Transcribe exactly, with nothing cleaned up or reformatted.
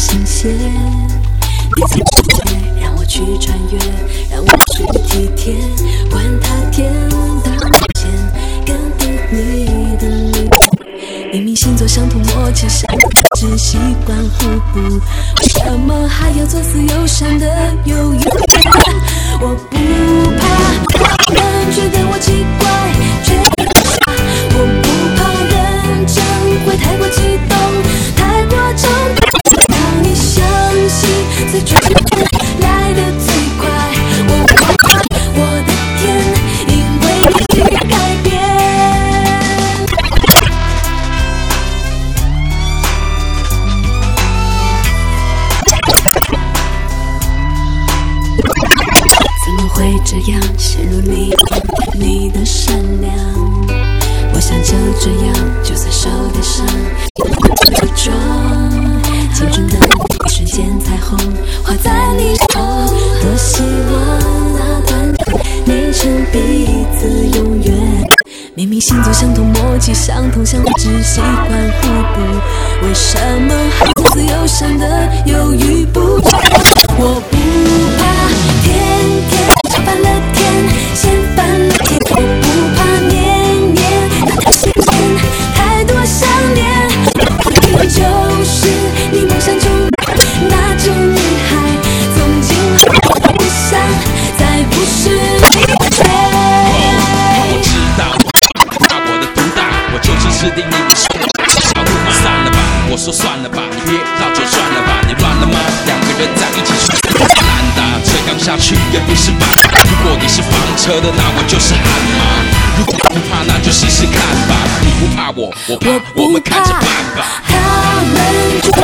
新鲜。你曾说让我去穿越，让我去体贴，管他天道险，跟不你的你。明明星座相同，默契相同，只习惯互补，为什么还要做似友善的犹豫？我不怕人觉得我奇怪，却我不怕认真会太过激动，太过冲动，让你相信最初来得最快。我不怕我的天，因为你改变。怎么会这样陷入你你的善良？我想就这样，就算受点伤，伪装青春的一瞬间，彩虹画在你手，多希望那段你成彼此永远。明明星座相同，默契相同，相只习惯互补，为什么还自由善的犹豫不决？我不怕天天翻了天，先翻了天，我不怕年年太新鲜，太多想念。你就是你梦想中那种女孩，从今后不想再不是你的我知道，那我的独大，我就是制定你的生活小路嘛。散了吧，我说算了吧，你别绕就算了吧，你乱了吗？两个人在一起是难的，这样下去也不是办法。如果你是房车的，那我就是悍马。如果不怕，那就试试看吧。你不怕我，我怕，我们看着办吧。 他们就